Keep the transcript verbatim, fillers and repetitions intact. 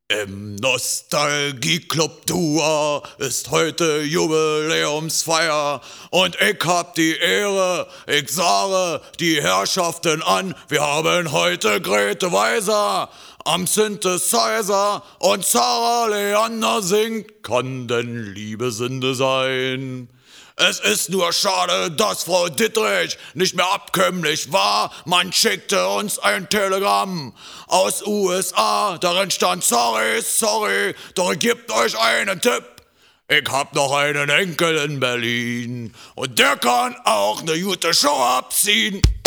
Im Nostalgie-Club Tour ist heute Jubiläumsfeier und ich hab die Ehre, ich sage die Herrschaften an, wir haben heute Grete Weiser am Synthesizer und Sarah Leander singt Kann denn Liebe Sünde sein? Es ist nur schade, dass Frau Dittrich nicht mehr abkömmlich war. Man schickte uns ein Telegramm aus U S A, darin stand sorry, sorry, doch gebt euch einen Tipp. Ich hab noch einen Enkel in Berlin und der kann auch ne gute Show abziehen.